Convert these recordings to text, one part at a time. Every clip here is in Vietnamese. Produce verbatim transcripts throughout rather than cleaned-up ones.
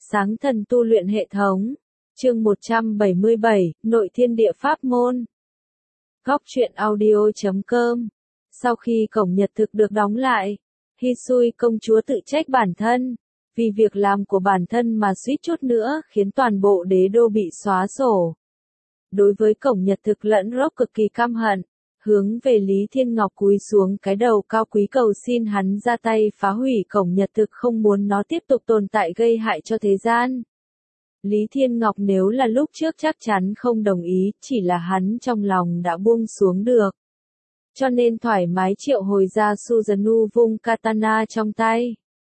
Sáng thần tu luyện hệ thống. Chương một trăm bảy mươi bảy, Nội thiên địa pháp môn. Góc truyện audio chấm com. Sau khi cổng nhật thực được đóng lại, Hisui công chúa tự trách bản thân, vì việc làm của bản thân mà suýt chút nữa khiến toàn bộ đế đô bị xóa sổ. Đối với cổng nhật thực lẫn Rock cực kỳ căm hận, hướng về Lý Thiên Ngọc cúi xuống cái đầu cao quý cầu xin hắn ra tay phá hủy cổng nhật thực, không muốn nó tiếp tục tồn tại gây hại cho thế gian. Lý Thiên Ngọc nếu là lúc trước chắc chắn không đồng ý, chỉ là hắn trong lòng đã buông xuống được. Cho nên thoải mái triệu hồi ra Suzanu vung katana trong tay.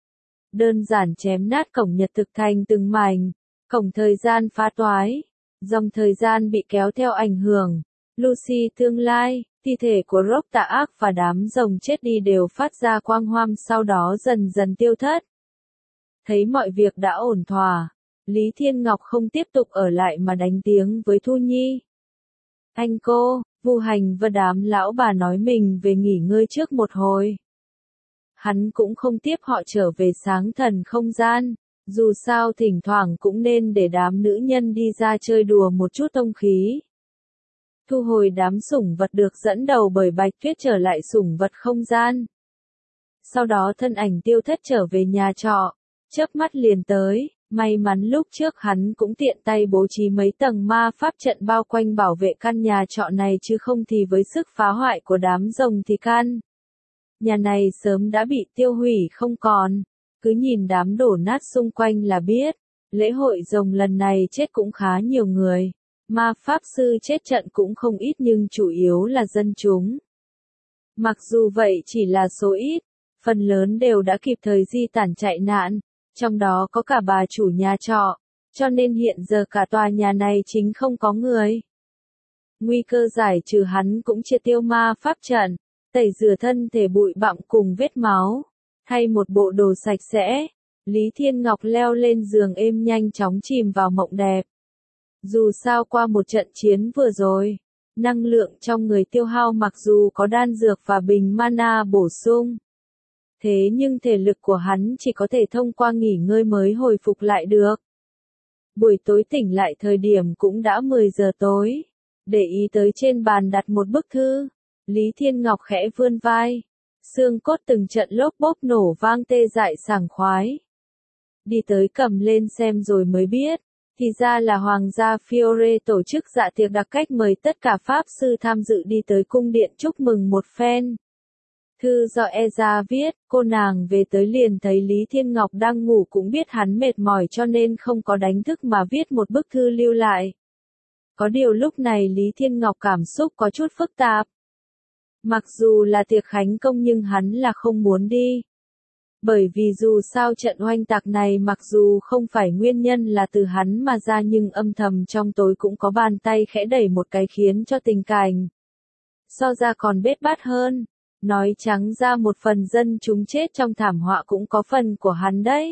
Đơn giản chém nát cổng nhật thực thành từng mảnh, cổng thời gian phá toái, dòng thời gian bị kéo theo ảnh hưởng. Lucy tương lai, thi thể của Rock tà ác và đám rồng chết đi đều phát ra quang hoam, sau đó dần dần tiêu thất. Thấy mọi việc đã ổn thỏa, Lý Thiên Ngọc không tiếp tục ở lại mà đánh tiếng với Thu Nhi. Anh cô, Vu Hành và đám lão bà nói mình về nghỉ ngơi trước một hồi. Hắn cũng không tiếp họ trở về sáng thần không gian, dù sao thỉnh thoảng cũng nên để đám nữ nhân đi ra chơi đùa một chút tông khí. Thu hồi đám sủng vật được dẫn đầu bởi Bạch Tuyết trở lại sủng vật không gian. Sau đó thân ảnh tiêu thất trở về nhà trọ, chớp mắt liền tới, may mắn lúc trước hắn cũng tiện tay bố trí mấy tầng ma pháp trận bao quanh bảo vệ căn nhà trọ này, chứ không thì với sức phá hoại của đám rồng thì căn nhà này sớm đã bị tiêu hủy không còn, cứ nhìn đám đổ nát xung quanh là biết, lễ hội rồng lần này chết cũng khá nhiều người. Ma pháp sư chết trận cũng không ít nhưng chủ yếu là dân chúng. Mặc dù vậy chỉ là số ít, phần lớn đều đã kịp thời di tản chạy nạn, trong đó có cả bà chủ nhà trọ, cho nên hiện giờ cả tòa nhà này chính không có người. Nguy cơ giải trừ, hắn cũng triệt tiêu ma pháp trận, tẩy rửa thân thể bụi bặm cùng vết máu, thay một bộ đồ sạch sẽ. Lý Thiên Ngọc leo lên giường êm nhanh chóng chìm vào mộng đẹp. Dù sao qua một trận chiến vừa rồi, năng lượng trong người tiêu hao, mặc dù có đan dược và bình mana bổ sung. Thế nhưng thể lực của hắn chỉ có thể thông qua nghỉ ngơi mới hồi phục lại được. Buổi tối tỉnh lại thời điểm cũng đã mười giờ tối. Để ý tới trên bàn đặt một bức thư, Lý Thiên Ngọc khẽ vươn vai. Xương cốt từng trận lốp bốp nổ vang tê dại sảng khoái. Đi tới cầm lên xem rồi mới biết. Thì ra là Hoàng gia Fiore tổ chức dạ tiệc đặc cách mời tất cả pháp sư tham dự đi tới cung điện chúc mừng một phen. Thư do Eza viết, cô nàng về tới liền thấy Lý Thiên Ngọc đang ngủ, cũng biết hắn mệt mỏi cho nên không có đánh thức mà viết một bức thư lưu lại. Có điều lúc này Lý Thiên Ngọc cảm xúc có chút phức tạp. Mặc dù là tiệc khánh công nhưng hắn là không muốn đi. Bởi vì dù sao trận oanh tạc này mặc dù không phải nguyên nhân là từ hắn mà ra, nhưng âm thầm trong tối cũng có bàn tay khẽ đẩy một cái khiến cho tình cảnh so ra còn bết bát hơn. Nói trắng ra, một phần dân chúng chết trong thảm họa cũng có phần của hắn đấy.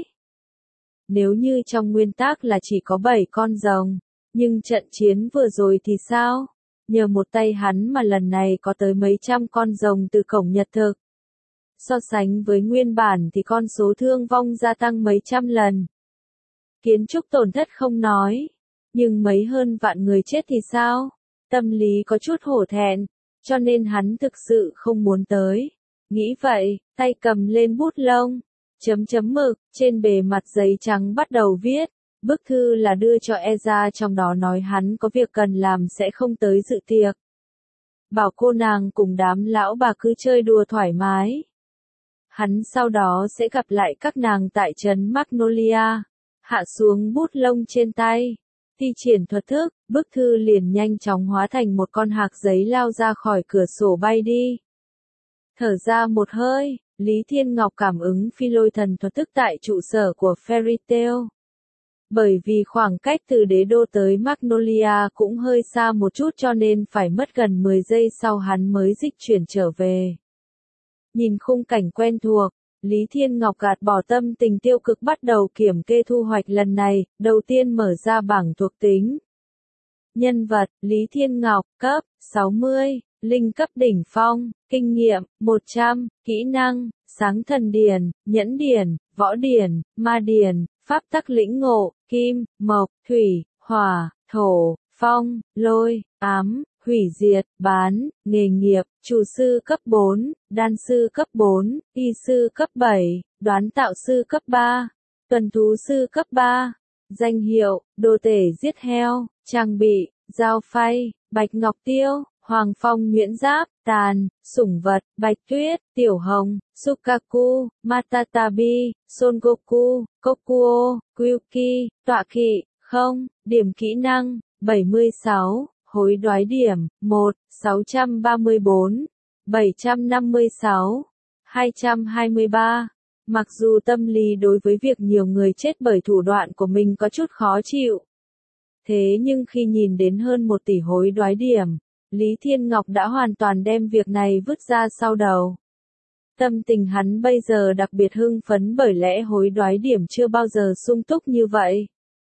Nếu như trong nguyên tắc là chỉ có bảy con rồng, nhưng trận chiến vừa rồi thì sao? Nhờ một tay hắn mà lần này có tới mấy trăm con rồng từ cổng nhật thực. So sánh với nguyên bản thì con số thương vong gia tăng mấy trăm lần. Kiến trúc tổn thất không nói, nhưng mấy hơn vạn người chết thì sao? Tâm lý có chút hổ thẹn, cho nên hắn thực sự không muốn tới. Nghĩ vậy, tay cầm lên bút lông, chấm chấm mực, trên bề mặt giấy trắng bắt đầu viết. Bức thư là đưa cho Eza, trong đó nói hắn có việc cần làm sẽ không tới dự tiệc. Bảo cô nàng cùng đám lão bà cứ chơi đùa thoải mái. Hắn sau đó sẽ gặp lại các nàng tại trấn Magnolia. Hạ xuống bút lông trên tay, thi triển thuật thức, bức thư liền nhanh chóng hóa thành một con hạc giấy lao ra khỏi cửa sổ bay đi. Thở ra một hơi, Lý Thiên Ngọc cảm ứng phi lôi thần thuật thức tại trụ sở của Fairy Tail. Bởi vì khoảng cách từ đế đô tới Magnolia cũng hơi xa một chút cho nên phải mất gần mười giây sau hắn mới dịch chuyển trở về. Nhìn khung cảnh quen thuộc, Lý Thiên Ngọc gạt bỏ tâm tình tiêu cực, bắt đầu kiểm kê thu hoạch lần này. Đầu tiên mở ra bảng thuộc tính. Nhân vật, Lý Thiên Ngọc, cấp sáu mươi, linh cấp đỉnh phong, kinh nghiệm, một trăm, kỹ năng, sáng thần điển, nhẫn điển, võ điển, ma điển, Pháp tắc lĩnh ngộ, kim, mộc, thủy, hỏa, thổ, phong, lôi, ám, hủy diệt, bán, nghề nghiệp, chủ sư cấp bốn, đan sư cấp bốn, y sư cấp bảy, đoán tạo sư cấp ba, tuần thú sư cấp ba, danh hiệu, đồ tể giết heo, trang bị, dao phay, bạch ngọc tiêu, hoàng phong nhuyễn giáp, tàn, sủng vật, bạch tuyết, tiểu hồng, Sukaku, Matatabi, Son Goku, Kokuo, Kyuki, tọa kỵ, không, điểm kỹ năng, bảy mươi sáu, hối đoái điểm, một, sáu trăm ba mươi bốn, bảy trăm năm mươi sáu, hai trăm hai mươi ba. Mặc dù tâm lý đối với việc nhiều người chết bởi thủ đoạn của mình có chút khó chịu. Thế nhưng khi nhìn đến hơn một tỷ hối đoái điểm, Lý Thiên Ngọc đã hoàn toàn đem việc này vứt ra sau đầu. Tâm tình hắn bây giờ đặc biệt hưng phấn bởi lẽ hối đoái điểm chưa bao giờ sung túc như vậy.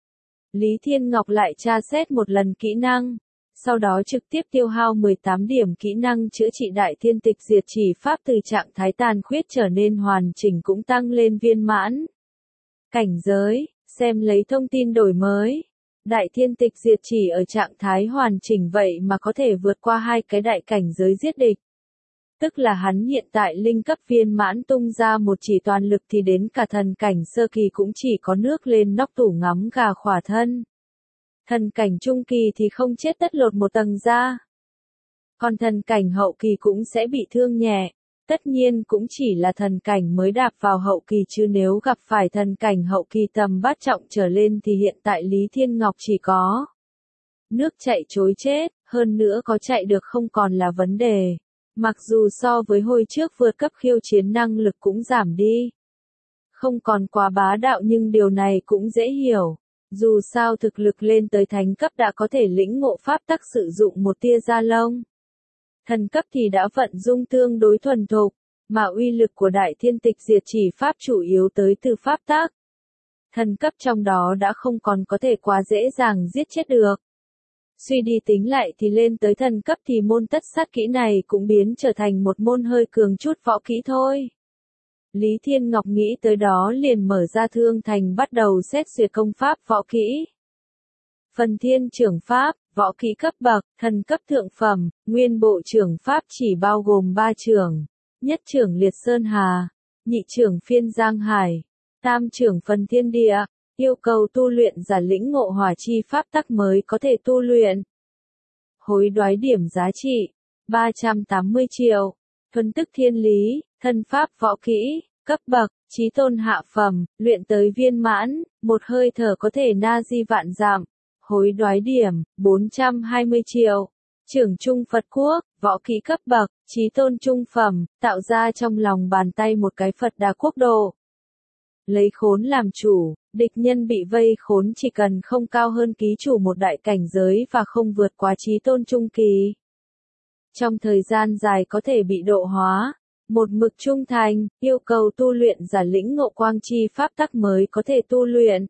Lý Thiên Ngọc lại tra xét một lần kỹ năng, sau đó trực tiếp tiêu hao mười tám điểm kỹ năng chữa trị đại thiên tịch diệt chỉ pháp từ trạng thái tàn khuyết trở nên hoàn chỉnh cũng tăng lên viên mãn. Cảnh giới, xem lấy thông tin đổi mới. Đại thiên tịch diệt chỉ ở trạng thái hoàn chỉnh vậy mà có thể vượt qua hai cái đại cảnh giới giết địch. Tức là hắn hiện tại linh cấp viên mãn tung ra một chỉ toàn lực thì đến cả thần cảnh sơ kỳ cũng chỉ có nước lên nóc tủ ngắm gà khỏa thân. Thần cảnh trung kỳ thì không chết tất lột một tầng ra. Còn thần cảnh hậu kỳ cũng sẽ bị thương nhẹ. Tất nhiên cũng chỉ là thần cảnh mới đạp vào hậu kỳ chứ nếu gặp phải thần cảnh hậu kỳ tầm bát trọng trở lên thì hiện tại Lý Thiên Ngọc chỉ có nước chạy trối chết, hơn nữa có chạy được không còn là vấn đề. Mặc dù so với hồi trước vượt cấp khiêu chiến năng lực cũng giảm đi. Không còn quá bá đạo nhưng điều này cũng dễ hiểu. Dù sao thực lực lên tới thánh cấp đã có thể lĩnh ngộ pháp tắc sử dụng một tia da lông. Thần cấp thì đã vận dung tương đối thuần thục, mà uy lực của đại thiên tịch diệt chỉ pháp chủ yếu tới từ pháp tắc. Thần cấp trong đó đã không còn có thể quá dễ dàng giết chết được. Suy đi tính lại thì lên tới thần cấp thì môn tất sát kỹ này cũng biến trở thành một môn hơi cường chút võ kỹ thôi. Lý Thiên Ngọc nghĩ tới đó liền mở ra thương thành bắt đầu xét duyệt công pháp võ kỹ. Phần thiên trưởng pháp, võ kỹ cấp bậc, thần cấp thượng phẩm, nguyên bộ trưởng pháp chỉ bao gồm ba trưởng. Nhất trưởng liệt sơn hà, nhị trưởng phiên giang hải, tam trưởng phần thiên địa, yêu cầu tu luyện giả lĩnh ngộ hỏa chi pháp tắc mới có thể tu luyện. Hối đoái điểm giá trị, ba trăm tám mươi triệu, thuần tức thiên lý, thân pháp võ kỹ, cấp bậc, chí tôn hạ phẩm, luyện tới viên mãn, một hơi thở có thể na di vạn dặm. Hối đoái điểm, bốn trăm hai mươi triệu. Trưởng Trung Phật Quốc, võ kỹ cấp bậc, chí tôn trung phẩm, tạo ra trong lòng bàn tay một cái Phật Đà quốc độ. Lấy khốn làm chủ, địch nhân bị vây khốn chỉ cần không cao hơn ký chủ một đại cảnh giới và không vượt quá chí tôn trung kỳ. Trong thời gian dài có thể bị độ hóa. Một mực trung thành, yêu cầu tu luyện giả lĩnh ngộ quang chi pháp tắc mới có thể tu luyện.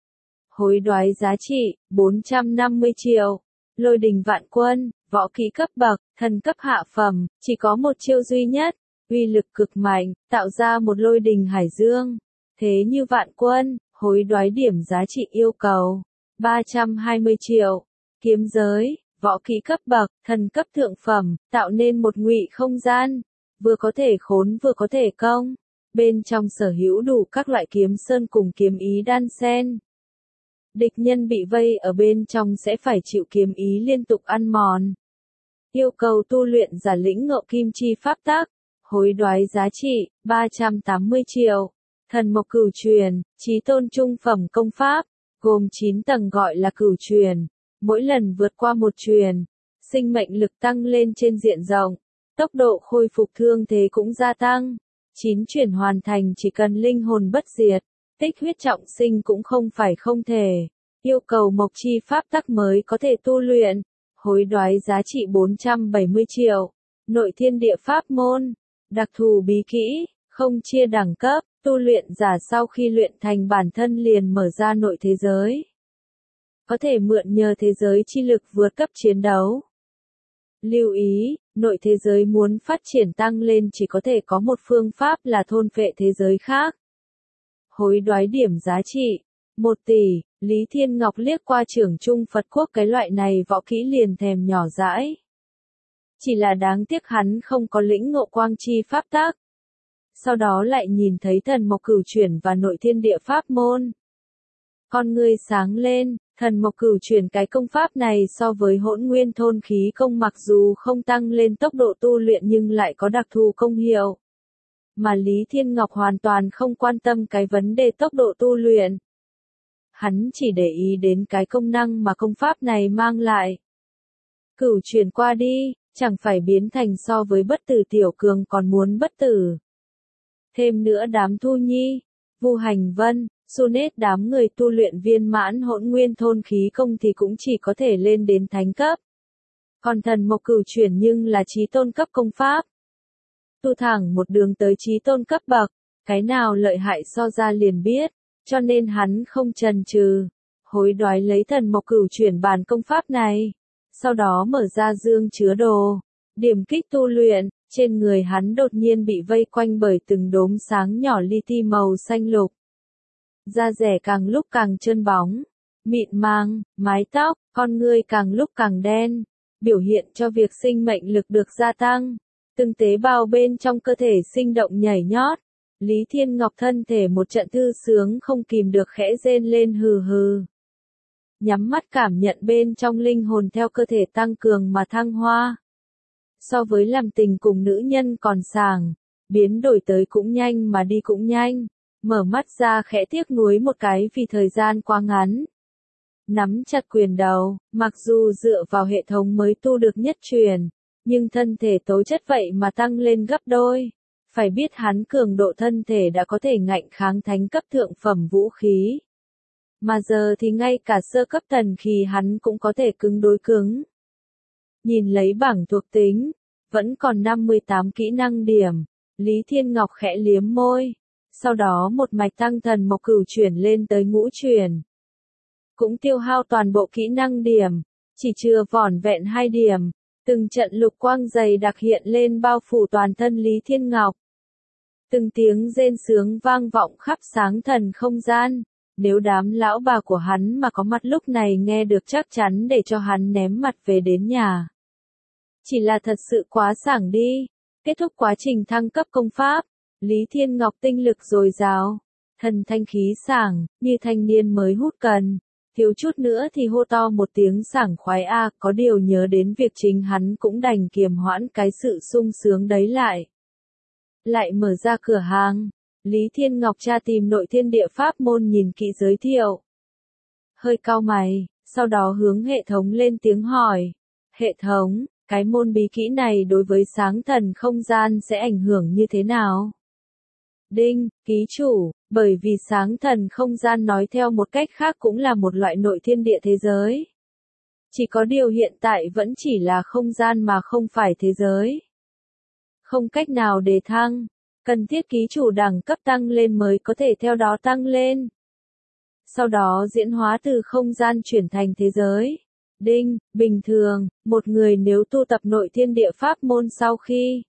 Hối đoái giá trị, bốn trăm năm mươi triệu. Lôi đình vạn quân, võ kỹ cấp bậc, thần cấp hạ phẩm, chỉ có một chiêu duy nhất, uy lực cực mạnh, tạo ra một lôi đình hải dương. Thế như vạn quân, hối đoái điểm giá trị yêu cầu, ba trăm hai mươi triệu. Kiếm giới, võ kỹ cấp bậc, thần cấp thượng phẩm, tạo nên một ngụy không gian. Vừa có thể khốn vừa có thể công. Bên trong sở hữu đủ các loại kiếm sơn cùng kiếm ý đan xen. Địch nhân bị vây ở bên trong sẽ phải chịu kiếm ý liên tục ăn mòn. Yêu cầu tu luyện giả lĩnh ngộ kim chi pháp tắc. Hối đoái giá trị, ba trăm tám mươi triệu. Thần mộc cửu truyền, chí tôn trung phẩm công pháp, gồm chín tầng gọi là cửu truyền. Mỗi lần vượt qua một truyền, sinh mệnh lực tăng lên trên diện rộng. Tốc độ khôi phục thương thế cũng gia tăng. chín chuyển hoàn thành chỉ cần linh hồn bất diệt. Tích huyết trọng sinh cũng không phải không thể. Yêu cầu mộc chi pháp tắc mới có thể tu luyện. Hối đoái giá trị bốn trăm bảy mươi triệu. Nội thiên địa pháp môn. Đặc thù bí kỹ, không chia đẳng cấp. Tu luyện giả sau khi luyện thành bản thân liền mở ra nội thế giới. Có thể mượn nhờ thế giới chi lực vượt cấp chiến đấu. Lưu ý, nội thế giới muốn phát triển tăng lên chỉ có thể có một phương pháp là thôn phệ thế giới khác. Hối đoái điểm giá trị, Một tỷ, Lý Thiên Ngọc liếc qua trưởng Trung Phật Quốc cái loại này võ kỹ liền thèm nhỏ dãi. Chỉ là đáng tiếc hắn không có lĩnh ngộ quang chi pháp tác. Sau đó lại nhìn thấy thần mộc cửu chuyển và nội thiên địa pháp môn. Con ngươi sáng lên, thần mộc cửu chuyển cái công pháp này so với hỗn nguyên thôn khí công mặc dù không tăng lên tốc độ tu luyện nhưng lại có đặc thù công hiệu. Mà Lý Thiên Ngọc hoàn toàn không quan tâm cái vấn đề tốc độ tu luyện. Hắn chỉ để ý đến cái công năng mà công pháp này mang lại. Cửu chuyển qua đi, chẳng phải biến thành so với bất tử tiểu cường còn muốn bất tử. Thêm nữa đám Thu Nhi, Vu Hành Vân, Sunet đám người tu luyện viên mãn hỗn nguyên thôn khí công thì cũng chỉ có thể lên đến thánh cấp. Còn thần mộc cửu chuyển nhưng là chí tôn cấp công pháp. Tu thẳng một đường tới chí tôn cấp bậc, cái nào lợi hại so ra liền biết, cho nên hắn không chần chừ, hối đoái lấy thần mộc cửu chuyển bản công pháp này. Sau đó mở ra dương chứa đồ, điểm kích tu luyện, trên người hắn đột nhiên bị vây quanh bởi từng đốm sáng nhỏ li ti màu xanh lục. Da rẻ càng lúc càng trơn bóng, mịn màng, mái tóc, con ngươi càng lúc càng đen, biểu hiện cho việc sinh mệnh lực được gia tăng. Từng tế bào bên trong cơ thể sinh động nhảy nhót. Lý Thiên Ngọc thân thể một trận thư sướng không kìm được khẽ rên lên hừ hừ. Nhắm mắt cảm nhận bên trong linh hồn theo cơ thể tăng cường mà thăng hoa. So với làm tình cùng nữ nhân còn sàng, biến đổi tới cũng nhanh mà đi cũng nhanh. Mở mắt ra khẽ tiếc nuối một cái vì thời gian quá ngắn. Nắm chặt quyền đầu, mặc dù dựa vào hệ thống mới tu được nhất truyền, nhưng thân thể tố chất vậy mà tăng lên gấp đôi. Phải biết hắn cường độ thân thể đã có thể ngạnh kháng thánh cấp thượng phẩm vũ khí. Mà giờ thì ngay cả sơ cấp thần khí hắn cũng có thể cứng đối cứng. Nhìn lấy bảng thuộc tính, vẫn còn năm mươi tám kỹ năng điểm, Lý Thiên Ngọc khẽ liếm môi. Sau đó một mạch tăng thần mộc cửu chuyển lên tới ngũ chuyển. Cũng tiêu hao toàn bộ kỹ năng điểm, chỉ chưa vỏn vẹn hai điểm. Từng trận lục quang dày đặc hiện lên bao phủ toàn thân Lý Thiên Ngọc. Từng tiếng rên sướng vang vọng khắp sáng thần không gian. Nếu đám lão bà của hắn mà có mặt lúc này nghe được chắc chắn để cho hắn ném mặt về đến nhà. Chỉ là thật sự quá sảng đi. Kết thúc quá trình thăng cấp công pháp, Lý Thiên Ngọc tinh lực dồi dào, thần thanh khí sảng, như thanh niên mới hút cần. Thiếu chút nữa thì hô to một tiếng sảng khoái a, có điều nhớ đến việc chính hắn cũng đành kiềm hoãn cái sự sung sướng đấy lại. Lại mở ra cửa hàng, Lý Thiên Ngọc tra tìm nội thiên địa pháp môn nhìn kỹ giới thiệu. Hơi cau mày, sau đó hướng hệ thống lên tiếng hỏi. Hệ thống, cái môn bí kỹ này đối với sáng thần không gian sẽ ảnh hưởng như thế nào? Đinh, ký chủ, bởi vì sáng thần không gian nói theo một cách khác cũng là một loại nội thiên địa thế giới. Chỉ có điều hiện tại vẫn chỉ là không gian mà không phải thế giới. Không cách nào đề thăng, cần thiết ký chủ đẳng cấp tăng lên mới có thể theo đó tăng lên. Sau đó diễn hóa từ không gian chuyển thành thế giới. Đinh, bình thường, một người nếu tu tập nội thiên địa pháp môn sau khi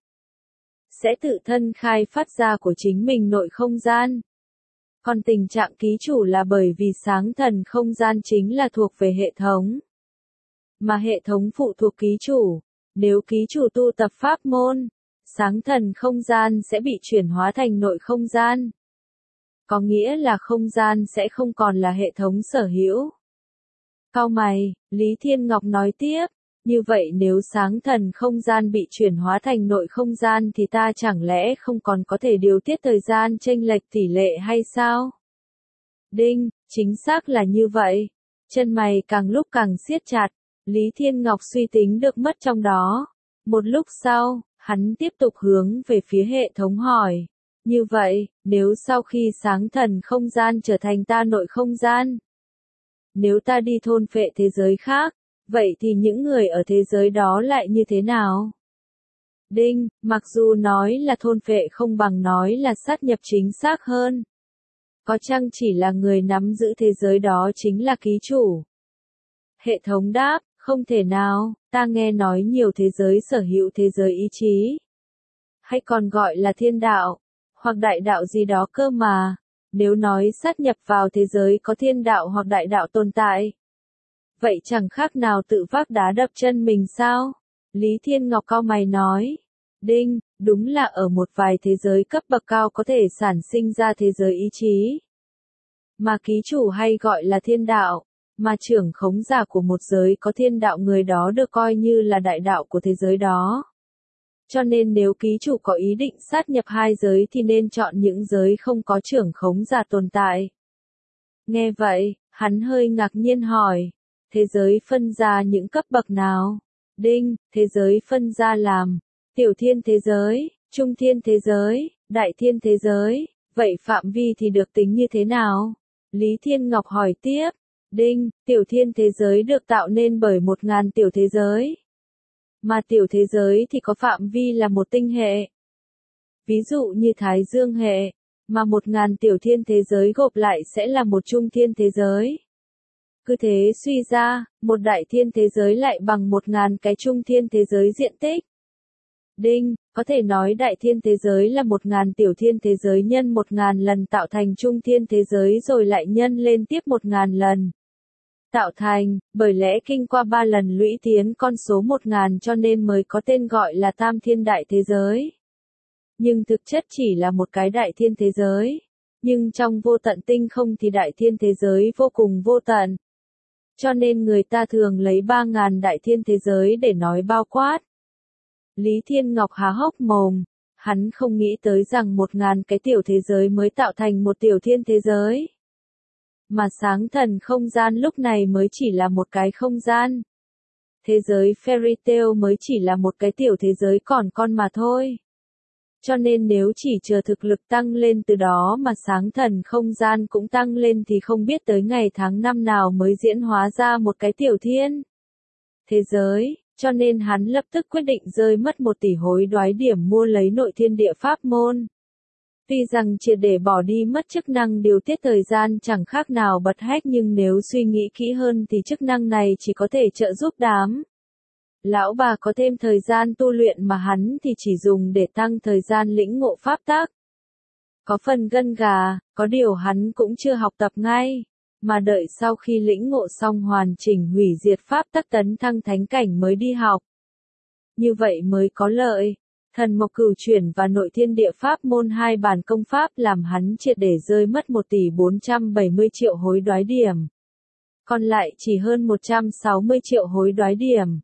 sẽ tự thân khai phát ra của chính mình nội không gian. Còn tình trạng ký chủ là bởi vì sáng thần không gian chính là thuộc về hệ thống. Mà hệ thống phụ thuộc ký chủ. Nếu ký chủ tu tập pháp môn, sáng thần không gian sẽ bị chuyển hóa thành nội không gian. Có nghĩa là không gian sẽ không còn là hệ thống sở hữu. Cau mày, Lý Thiên Ngọc nói tiếp. Như vậy nếu sáng thần không gian bị chuyển hóa thành nội không gian thì ta chẳng lẽ không còn có thể điều tiết thời gian chênh lệch tỷ lệ hay sao? Đinh, chính xác là như vậy. Chân mày càng lúc càng siết chặt, Lý Thiên Ngọc suy tính được mất trong đó. Một lúc sau, hắn tiếp tục hướng về phía hệ thống hỏi. Như vậy, nếu sau khi sáng thần không gian trở thành ta nội không gian, nếu ta đi thôn phệ thế giới khác, vậy thì những người ở thế giới đó lại như thế nào? Đinh, mặc dù nói là thôn phệ không bằng nói là sát nhập chính xác hơn. Có chăng chỉ là người nắm giữ thế giới đó chính là ký chủ? Hệ thống đáp, không thể nào, ta nghe nói nhiều thế giới sở hữu thế giới ý chí. Hay còn gọi là thiên đạo, hoặc đại đạo gì đó cơ mà. Nếu nói sát nhập vào thế giới có thiên đạo hoặc đại đạo tồn tại, vậy chẳng khác nào tự vác đá đập chân mình sao? Lý Thiên Ngọc cau mày nói. Đinh, đúng là ở một vài thế giới cấp bậc cao có thể sản sinh ra thế giới ý chí, mà ký chủ hay gọi là thiên đạo, mà trưởng khống giả của một giới có thiên đạo người đó được coi như là đại đạo của thế giới đó. Cho nên nếu ký chủ có ý định sát nhập hai giới thì nên chọn những giới không có trưởng khống giả tồn tại. Nghe vậy, hắn hơi ngạc nhiên hỏi, thế giới phân ra những cấp bậc nào? Đinh, thế giới phân ra làm tiểu thiên thế giới, trung thiên thế giới, đại thiên thế giới, vậy phạm vi thì được tính như thế nào? Lý Thiên Ngọc hỏi tiếp. Đinh, tiểu thiên thế giới được tạo nên bởi một ngàn tiểu thế giới. Mà tiểu thế giới thì có phạm vi là một tinh hệ. Ví dụ như Thái Dương hệ, mà một ngàn tiểu thiên thế giới gộp lại sẽ là một trung thiên thế giới. Cứ thế suy ra, một đại thiên thế giới lại bằng một ngàn cái trung thiên thế giới diện tích. Đinh, có thể nói đại thiên thế giới là một ngàn tiểu thiên thế giới nhân một ngàn lần tạo thành trung thiên thế giới rồi lại nhân lên tiếp một ngàn lần. Tạo thành, bởi lẽ kinh qua ba lần lũy tiến con số một ngàn cho nên mới có tên gọi là tam thiên đại thế giới. Nhưng thực chất chỉ là một cái đại thiên thế giới. Nhưng trong vô tận tinh không thì đại thiên thế giới vô cùng vô tận. Cho nên người ta thường lấy ba ngàn đại thiên thế giới để nói bao quát. Lý Thiên Ngọc há hốc mồm, hắn không nghĩ tới rằng một ngàn cái tiểu thế giới mới tạo thành một tiểu thiên thế giới. Mà sáng thần không gian lúc này mới chỉ là một cái không gian. Thế giới fairy tale mới chỉ là một cái tiểu thế giới còn con mà thôi. Cho nên nếu chỉ chờ thực lực tăng lên từ đó mà sáng thần không gian cũng tăng lên thì không biết tới ngày tháng năm nào mới diễn hóa ra một cái tiểu thiên thế giới. Cho nên hắn lập tức quyết định rơi mất một tỷ hối đoái điểm mua lấy nội thiên địa pháp môn. Tuy rằng triệt để bỏ đi mất chức năng điều tiết thời gian chẳng khác nào bật hách nhưng nếu suy nghĩ kỹ hơn thì chức năng này chỉ có thể trợ giúp đám lão bà có thêm thời gian tu luyện mà hắn thì chỉ dùng để tăng thời gian lĩnh ngộ pháp tắc. Có phần gân gà, có điều hắn cũng chưa học tập ngay, mà đợi sau khi lĩnh ngộ xong hoàn chỉnh hủy diệt pháp tắc tấn thăng thánh cảnh mới đi học. Như vậy mới có lợi. Thần Mộc Cửu Chuyển và Nội Thiên Địa Pháp môn hai bản công pháp làm hắn triệt để rơi mất một tỷ bốn trăm bảy mươi triệu hối đoái điểm. Còn lại chỉ hơn một trăm sáu mươi triệu hối đoái điểm.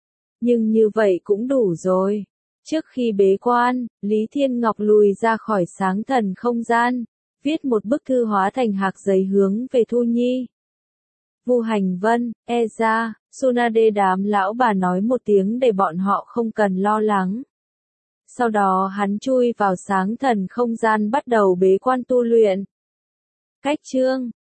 Nhưng như vậy cũng đủ rồi. Trước khi bế quan, Lý Thiên Ngọc lùi ra khỏi sáng thần không gian, viết một bức thư hóa thành hạc giấy hướng về Thu Nhi. Vu Hành Vân, Eza, Sunade đám lão bà nói một tiếng để bọn họ không cần lo lắng. Sau đó hắn chui vào sáng thần không gian bắt đầu bế quan tu luyện. Cách chương